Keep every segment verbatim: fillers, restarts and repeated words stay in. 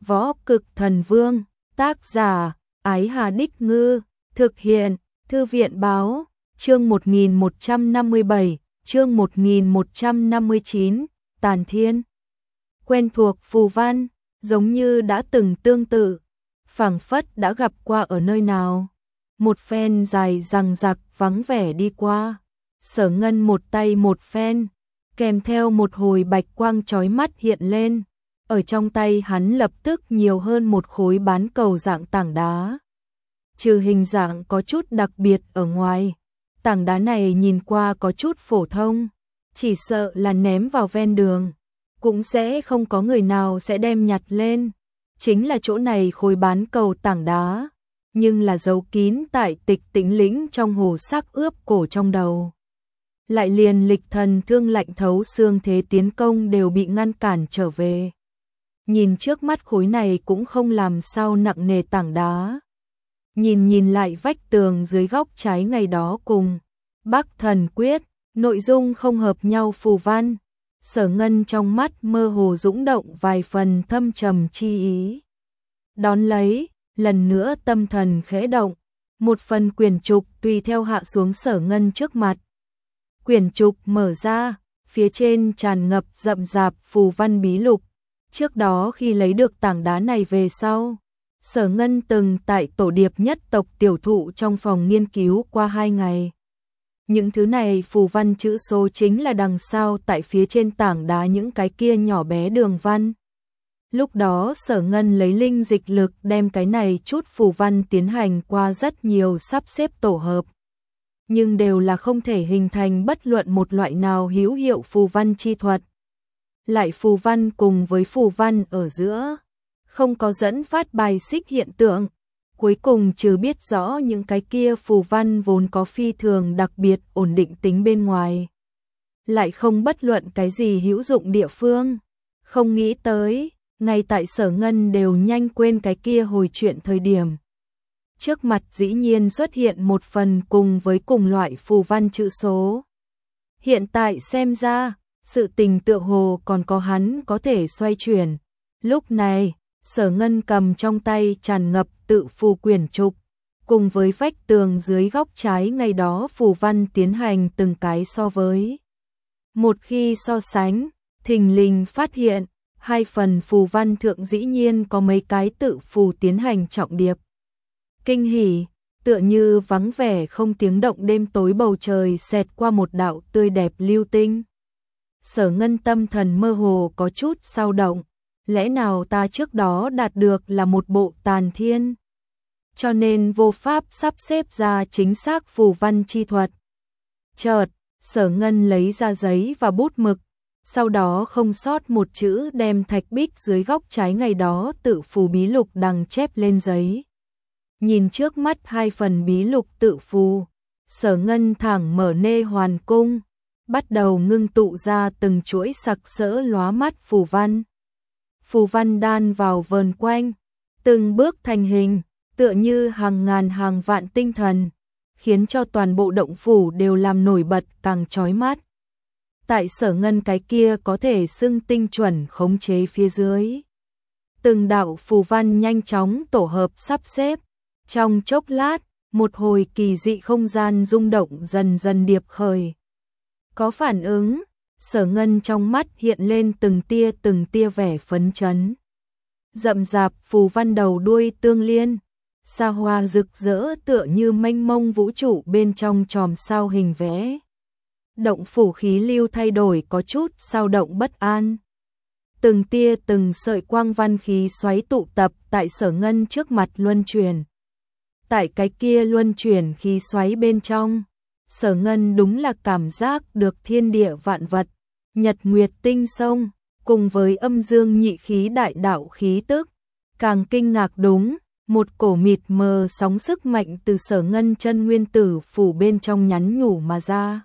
Võ Cực Thần Vương, tác giả, Ái Hà Đích Ngư, thực hiện, Thư viện Báo, chương một nghìn một trăm năm mươi bảy, chương một nghìn một trăm năm mươi chín, Tàn Thiên. Quen thuộc phù văn, giống như đã từng tương tự, phảng phất đã gặp qua ở nơi nào. Một phen dài dằng dặc vắng vẻ đi qua, Sở Ngân một tay một phen, kèm theo một hồi bạch quang chói mắt hiện lên. Ở trong tay hắn lập tức nhiều hơn một khối bán cầu dạng tảng đá. Trừ hình dạng có chút đặc biệt ở ngoài, tảng đá này nhìn qua có chút phổ thông, chỉ sợ là ném vào ven đường, cũng sẽ không có người nào sẽ đem nhặt lên. Chính là chỗ này khối bán cầu tảng đá, nhưng là giấu kín tại Tịch Tĩnh Lĩnh trong hồ sắc ướp cổ trong đầu. Lại liền Lịch Thần Thương lạnh thấu xương thế tiến công đều bị ngăn cản trở về. Nhìn trước mắt khối này cũng không làm sao nặng nề tảng đá. Nhìn nhìn lại vách tường dưới góc trái ngày đó cùng Bắc Thần Quyết, nội dung không hợp nhau phù văn. Sở Ngân trong mắt mơ hồ dũng động vài phần thâm trầm chi ý. Đón lấy, lần nữa tâm thần khẽ động, một phần quyển trục tùy theo hạ xuống Sở Ngân trước mặt. Quyển trục mở ra, phía trên tràn ngập rậm rạp phù văn bí lục. Trước đó khi lấy được tảng đá này về sau, Sở Ngân từng tại tổ điệp nhất tộc tiểu thụ trong phòng nghiên cứu qua hai ngày. Những thứ này phù văn chữ số chính là đằng sau tại phía trên tảng đá những cái kia nhỏ bé đường văn. Lúc đó Sở Ngân lấy linh dịch lực đem cái này chút phù văn tiến hành qua rất nhiều sắp xếp tổ hợp. Nhưng đều là không thể hình thành bất luận một loại nào hữu hiệu phù văn chi thuật. Lại phù văn cùng với phù văn ở giữa, không có dẫn phát bài xích hiện tượng. Cuối cùng trừ biết rõ những cái kia phù văn vốn có phi thường đặc biệt ổn định tính bên ngoài, lại không bất luận cái gì hữu dụng địa phương. Không nghĩ tới, ngay tại Sở Ngân đều nhanh quên cái kia hồi chuyện thời điểm. Trước mặt dĩ nhiên xuất hiện một phần cùng với cùng loại phù văn chữ số. Hiện tại xem ra, sự tình tựa hồ còn có hắn có thể xoay chuyển. Lúc này, Sở Ngân cầm trong tay tràn ngập tự phù quyển trục, cùng với vách tường dưới góc trái ngày đó phù văn tiến hành từng cái so với. Một khi so sánh, thình lình phát hiện, hai phần phù văn thượng dĩ nhiên có mấy cái tự phù tiến hành trọng điệp. Kinh hỉ, tựa như vắng vẻ không tiếng động đêm tối bầu trời xẹt qua một đạo tươi đẹp lưu tinh. Sở Ngân tâm thần mơ hồ có chút dao động, lẽ nào ta trước đó đạt được là một bộ tàn thiên, cho nên vô pháp sắp xếp ra chính xác phù văn chi thuật. Chợt, Sở Ngân lấy ra giấy và bút mực, sau đó không sót một chữ đem thạch bích dưới góc trái ngày đó tự phù bí lục đằng chép lên giấy. Nhìn trước mắt hai phần bí lục tự phù, Sở Ngân thẳng mở nê hoàn cung, bắt đầu ngưng tụ ra từng chuỗi sặc sỡ lóa mắt phù văn. Phù văn đan vào vờn quanh, từng bước thành hình, tựa như hàng ngàn hàng vạn tinh thần, khiến cho toàn bộ động phủ đều làm nổi bật càng chói mắt. Tại Sở Ngân cái kia có thể xưng tinh chuẩn khống chế phía dưới. Từng đạo phù văn nhanh chóng tổ hợp sắp xếp. Trong chốc lát, một hồi kỳ dị không gian rung động dần dần điệp khởi. Có phản ứng, Sở Ngân trong mắt hiện lên từng tia từng tia vẻ phấn chấn. Rậm rạp phù văn đầu đuôi tương liên, xa hoa rực rỡ tựa như mênh mông vũ trụ bên trong chòm sao hình vẽ. Động phủ khí lưu thay đổi có chút sao động bất an. Từng tia từng sợi quang văn khí xoáy tụ tập tại Sở Ngân trước mặt luân chuyển. Tại cái kia luân chuyển khí xoáy bên trong, Sở Ngân đúng là cảm giác được thiên địa vạn vật, nhật nguyệt tinh sông, cùng với âm dương nhị khí đại đạo khí tức. Càng kinh ngạc đúng, một cổ mịt mờ sóng sức mạnh từ Sở Ngân chân nguyên tử phủ bên trong nhắn nhủ mà ra.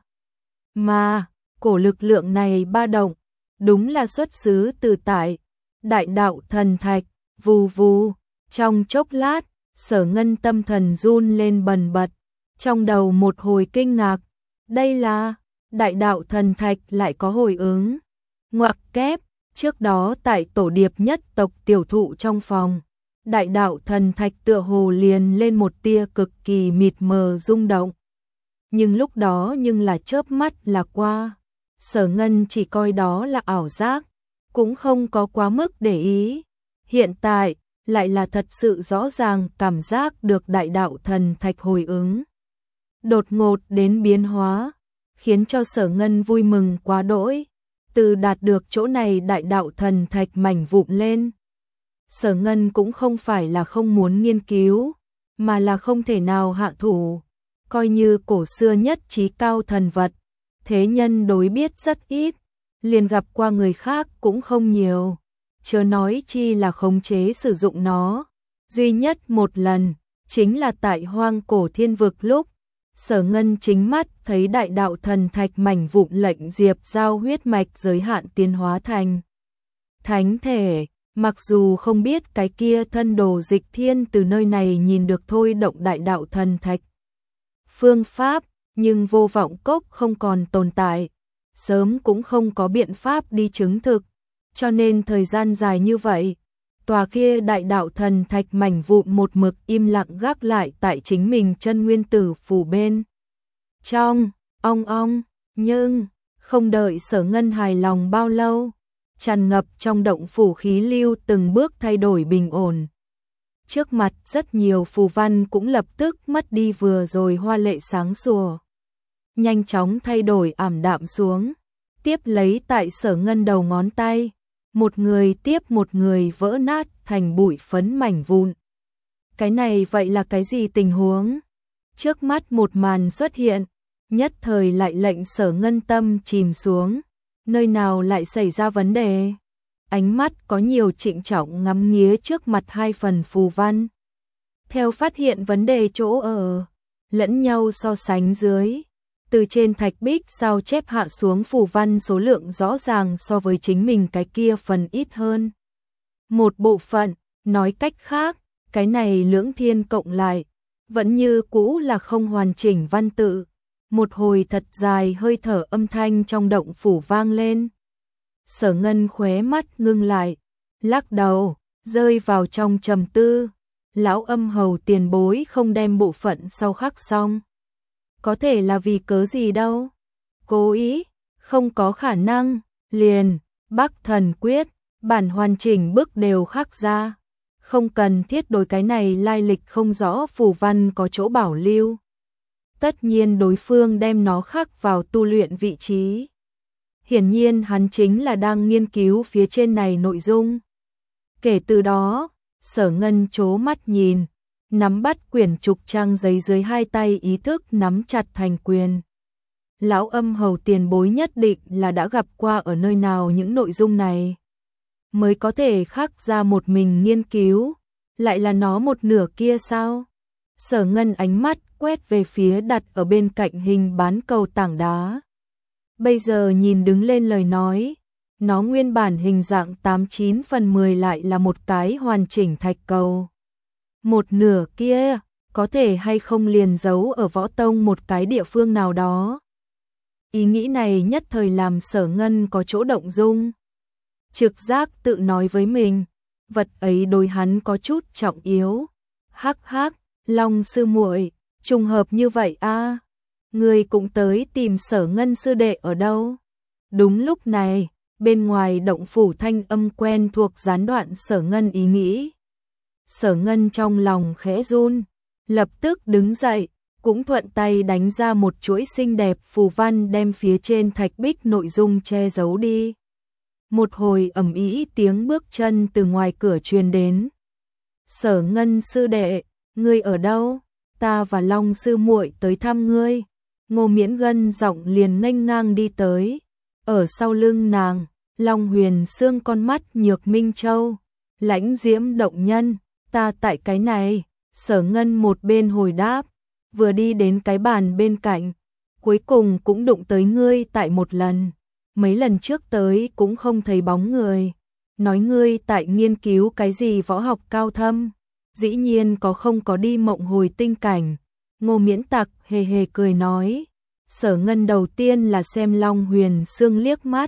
Mà, cổ lực lượng này ba động, đúng là xuất xứ từ tại đại đạo thần thạch, vù vù. Trong chốc lát, Sở Ngân tâm thần run lên bần bật, trong đầu một hồi kinh ngạc, đây là đại đạo thần thạch lại có hồi ứng. Ngoặc kép, Trước đó tại tổ điệp nhất tộc tiểu thụ trong phòng, đại đạo thần thạch tựa hồ liền lên một tia cực kỳ mịt mờ rung động. Nhưng lúc đó nhưng là chớp mắt là qua. Sở Ngân chỉ coi đó là ảo giác, cũng không có quá mức để ý. Hiện tại, lại là thật sự rõ ràng cảm giác được đại đạo thần thạch hồi ứng. Đột ngột đến biến hóa, khiến cho Sở Ngân vui mừng quá đỗi. Từ đạt được chỗ này đại đạo thần thạch mảnh vụn lên. Sở Ngân cũng không phải là không muốn nghiên cứu, mà là không thể nào hạ thủ. Coi như cổ xưa nhất trí cao thần vật, thế nhân đối biết rất ít, liền gặp qua người khác cũng không nhiều. Chớ nói chi là khống chế sử dụng nó. Duy nhất một lần, chính là tại hoang cổ thiên vực lúc, Sở Ngân chính mắt thấy đại đạo thần thạch mảnh vụn lệnh diệp giao huyết mạch giới hạn tiến hóa thành thánh thể. Mặc dù không biết cái kia thân đồ dịch thiên từ nơi này nhìn được thôi động đại đạo thần thạch phương pháp, nhưng vô vọng cốc không còn tồn tại, sớm cũng không có biện pháp đi chứng thực, cho nên thời gian dài như vậy, tòa kia đại đạo thần thạch mảnh vụn một mực im lặng gác lại tại chính mình chân nguyên tử phủ bên trong, ong ong, nhưng không đợi Sở Ngân hài lòng bao lâu, tràn ngập trong động phủ khí lưu từng bước thay đổi bình ổn. Trước mặt rất nhiều phù văn cũng lập tức mất đi vừa rồi hoa lệ sáng sủa, nhanh chóng thay đổi ảm đạm xuống, tiếp lấy tại Sở Ngân đầu ngón tay, một người tiếp một người vỡ nát thành bụi phấn mảnh vụn. Cái này vậy là cái gì tình huống? Trước mắt một màn xuất hiện, nhất thời lại lệnh Sở Ngân tâm chìm xuống, nơi nào lại xảy ra vấn đề? Ánh mắt có nhiều trịnh trọng ngắm nghía trước mặt hai phần phù văn. Theo phát hiện vấn đề chỗ ở, lẫn nhau so sánh dưới, từ trên thạch bích sao chép hạ xuống phù văn số lượng rõ ràng so với chính mình cái kia phần ít hơn. Một bộ phận, nói cách khác, cái này lưỡng thiên cộng lại, vẫn như cũ là không hoàn chỉnh văn tự. Một hồi thật dài hơi thở âm thanh trong động phủ vang lên. Sở Ngân khóe mắt ngưng lại, lắc đầu, rơi vào trong trầm tư. Lão Âm Hầu tiền bối không đem bộ phận sau khắc xong. Có thể là vì cớ gì đâu. Cố ý, không có khả năng, liền, Bắc Thần Quyết, bản hoàn chỉnh bức đều khắc ra. Không cần thiết đối cái này lai lịch không rõ phù văn có chỗ bảo lưu. Tất nhiên đối phương đem nó khắc vào tu luyện vị trí. Hiển nhiên hắn chính là đang nghiên cứu phía trên này nội dung. Kể từ đó, Sở Ngân chố mắt nhìn, nắm bắt quyển trục trang giấy dưới hai tay ý thức nắm chặt thành quyền. Lão Âm Hầu tiền bối nhất định là đã gặp qua ở nơi nào những nội dung này, mới có thể khắc ra một mình nghiên cứu, lại là nó một nửa kia sao? Sở Ngân ánh mắt quét về phía đặt ở bên cạnh hình bán cầu tảng đá. Bây giờ nhìn đứng lên lời nói, nó nguyên bản hình dạng tám chín phần mười lại là một cái hoàn chỉnh thạch cầu. Một nửa kia, có thể hay không liền giấu ở võ tông một cái địa phương nào đó. Ý nghĩ này nhất thời làm Sở Ngân có chỗ động dung. Trực giác tự nói với mình, vật ấy đối hắn có chút trọng yếu. Hắc hắc, Long sư muội, trùng hợp như vậy a. À? Người cũng tới tìm Sở Ngân sư đệ ở đâu? Đúng lúc này, bên ngoài động phủ thanh âm quen thuộc gián đoạn Sở Ngân ý nghĩ. Sở Ngân trong lòng khẽ run, lập tức đứng dậy, cũng thuận tay đánh ra một chuỗi xinh đẹp phù văn đem phía trên thạch bích nội dung che giấu đi. Một hồi ầm ĩ tiếng bước chân từ ngoài cửa truyền đến. Sở Ngân sư đệ, ngươi ở đâu? Ta và Long sư muội tới thăm ngươi. Ngô Miễn Gân giọng liền nghênh ngang đi tới. Ở sau lưng nàng, Long Huyền Sương con mắt nhược minh châu, lãnh diễm động nhân, ta tại cái này. Sở Ngân một bên hồi đáp, vừa đi đến cái bàn bên cạnh, cuối cùng cũng đụng tới ngươi tại một lần. Mấy lần trước tới cũng không thấy bóng người. Nói ngươi tại nghiên cứu cái gì võ học cao thâm, dĩ nhiên có không có đi mộng hồi tinh cảnh. Ngô Miễn Tặc hề hề cười nói. Sở Ngân đầu tiên là xem Long Huyền Sương liếc mắt,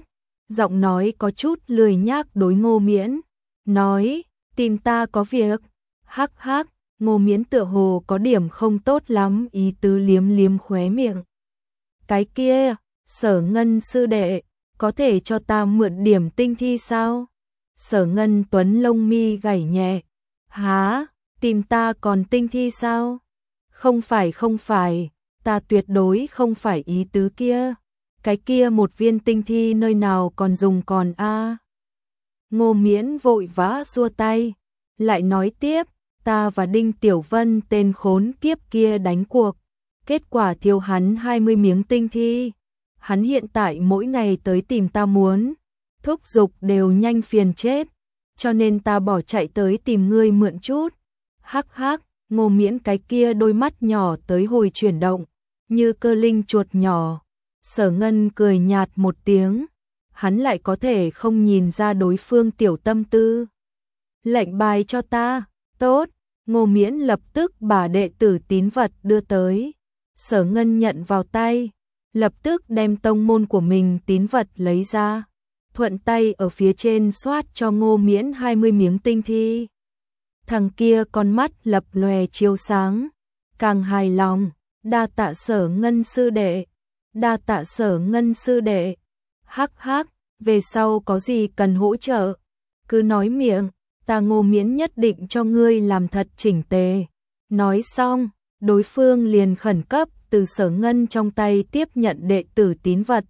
giọng nói có chút lười nhác đối Ngô Miễn, nói, tìm ta có việc. Hắc hắc, Ngô Miễn tựa hồ có điểm không tốt lắm ý tứ liếm liếm khóe miệng. Cái kia, Sở Ngân sư đệ, có thể cho ta mượn điểm tinh thi sao? Sở Ngân Tuấn lông mi gảy nhẹ. Há, tìm ta còn tinh thi sao? Không phải không phải, ta tuyệt đối không phải ý tứ kia. Cái kia một viên tinh thi nơi nào còn dùng còn a à. Ngô Miễn vội vã xua tay, lại nói tiếp, ta và Đinh Tiểu Vân tên khốn kiếp kia đánh cuộc, kết quả thiếu hắn hai mươi miếng tinh thi. Hắn hiện tại mỗi ngày tới tìm ta muốn, thúc giục đều nhanh phiền chết, cho nên ta bỏ chạy tới tìm ngươi mượn chút. Hắc hắc, Ngô Miễn cái kia đôi mắt nhỏ tới hồi chuyển động, như cơ linh chuột nhỏ. Sở Ngân cười nhạt một tiếng, hắn lại có thể không nhìn ra đối phương tiểu tâm tư. Lệnh bài cho ta, tốt, Ngô Miễn lập tức bà đệ tử tín vật đưa tới. Sở Ngân nhận vào tay, lập tức đem tông môn của mình tín vật lấy ra, thuận tay ở phía trên soát cho Ngô Miễn hai mươi miếng tinh thi. Thằng kia con mắt lập lòe chiếu sáng, càng hài lòng, đa tạ Sở Ngân sư đệ, đa tạ Sở Ngân sư đệ. Hắc hắc, về sau có gì cần hỗ trợ, cứ nói miệng, ta Ngô Miễn nhất định cho ngươi làm thật chỉnh tề. Nói xong, đối phương liền khẩn cấp từ Sở Ngân trong tay tiếp nhận đệ tử tín vật.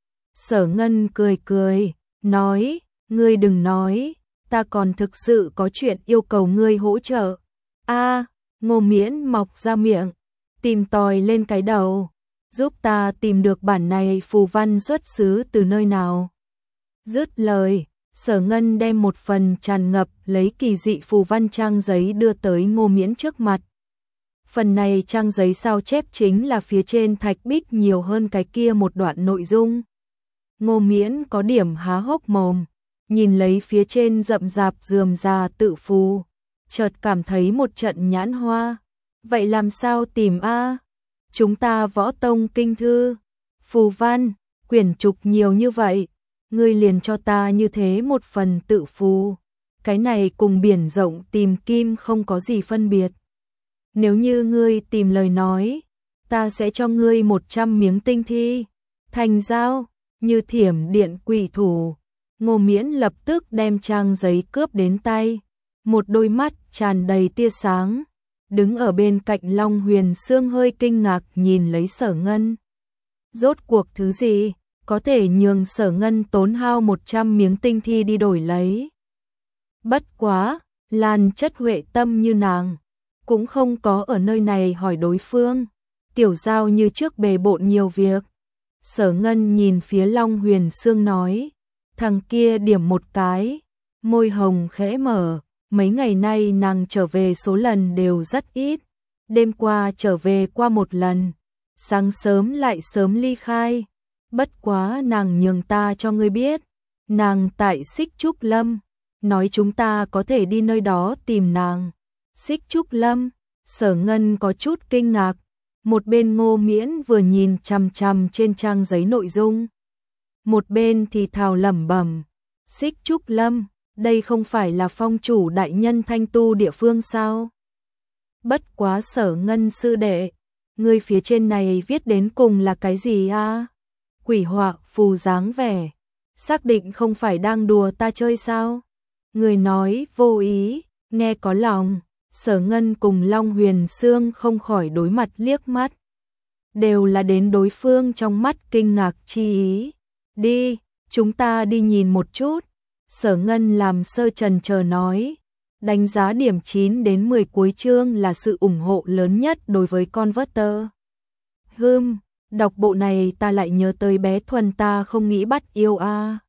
Sở Ngân cười cười, nói, ngươi đừng nói, ta còn thực sự có chuyện yêu cầu ngươi hỗ trợ. A, Ngô Miễn mọc ra miệng, tìm tòi lên cái đầu, giúp ta tìm được bản này phù văn xuất xứ từ nơi nào. Dứt lời, Sở Ngân đem một phần tràn ngập lấy kỳ dị phù văn trang giấy đưa tới Ngô Miễn trước mặt. Phần này trang giấy sao chép chính là phía trên thạch bích nhiều hơn cái kia một đoạn nội dung. Ngô Miễn có điểm há hốc mồm, nhìn lấy phía trên rậm rạp rườm rà tự phù, chợt cảm thấy một trận nhãn hoa. Vậy làm sao tìm a? Chúng ta Võ Tông kinh thư, phù văn, quyển trục nhiều như vậy, ngươi liền cho ta như thế một phần tự phù. Cái này cùng biển rộng tìm kim không có gì phân biệt. Nếu như ngươi tìm lời nói, ta sẽ cho ngươi một trăm miếng tinh thi. Thành giao, như thiểm điện quỷ thủ. Ngô Miễn lập tức đem trang giấy cướp đến tay, một đôi mắt tràn đầy tia sáng. Đứng ở bên cạnh Long Huyền Sương hơi kinh ngạc nhìn lấy Sở Ngân. Rốt cuộc thứ gì có thể nhường Sở Ngân tốn hao một trăm miếng tinh thi đi đổi lấy. Bất quá, Lan Chất Huệ tâm như nàng, cũng không có ở nơi này hỏi đối phương. Tiểu Giao như trước bề bộn nhiều việc. Sở Ngân nhìn phía Long Huyền Sương nói, thằng kia điểm một cái, môi hồng khẽ mở. Mấy ngày nay nàng trở về số lần đều rất ít, đêm qua trở về qua một lần, sáng sớm lại sớm ly khai. Bất quá nàng nhường ta cho ngươi biết, nàng tại Xích Trúc Lâm, nói chúng ta có thể đi nơi đó tìm nàng. Xích Trúc Lâm, Sở Ngân có chút kinh ngạc, một bên Ngô Miễn vừa nhìn chằm chằm trên trang giấy nội dung, một bên thì thào lẩm bẩm, Xích Trúc Lâm, đây không phải là phong chủ đại nhân thanh tu địa phương sao? Bất quá Sở Ngân sư đệ, ngươi phía trên này viết đến cùng là cái gì a? Quỷ họa phù dáng vẻ, xác định không phải đang đùa ta chơi sao? Người nói vô ý, nghe có lòng. Sở Ngân cùng Long Huyền Sương không khỏi đối mặt liếc mắt, đều là đến đối phương trong mắt kinh ngạc chi ý. Đi, chúng ta đi nhìn một chút. Sở Ngân làm sơ trần chờ nói, đánh giá điểm chín đến mười cuối chương là sự ủng hộ lớn nhất đối với Converter. Hừm, đọc bộ này ta lại nhớ tới bé Thuần ta không nghĩ bắt yêu a.